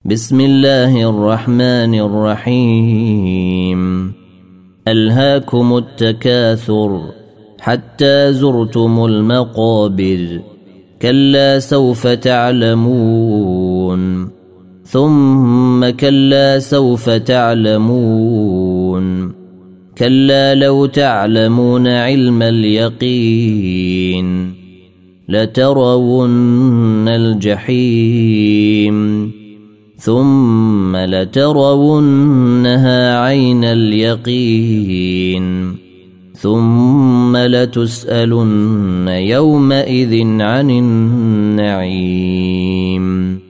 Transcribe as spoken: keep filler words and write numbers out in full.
بسم الله الرحمن الرحيم ألهاكم التكاثر حتى زرتم المقابر كلا سوف تعلمون ثم كلا سوف تعلمون كلا لو تعلمون علم اليقين لترون الجحيم ثم لترونها عين اليقين ثم لتسألن يومئذ عن النعيم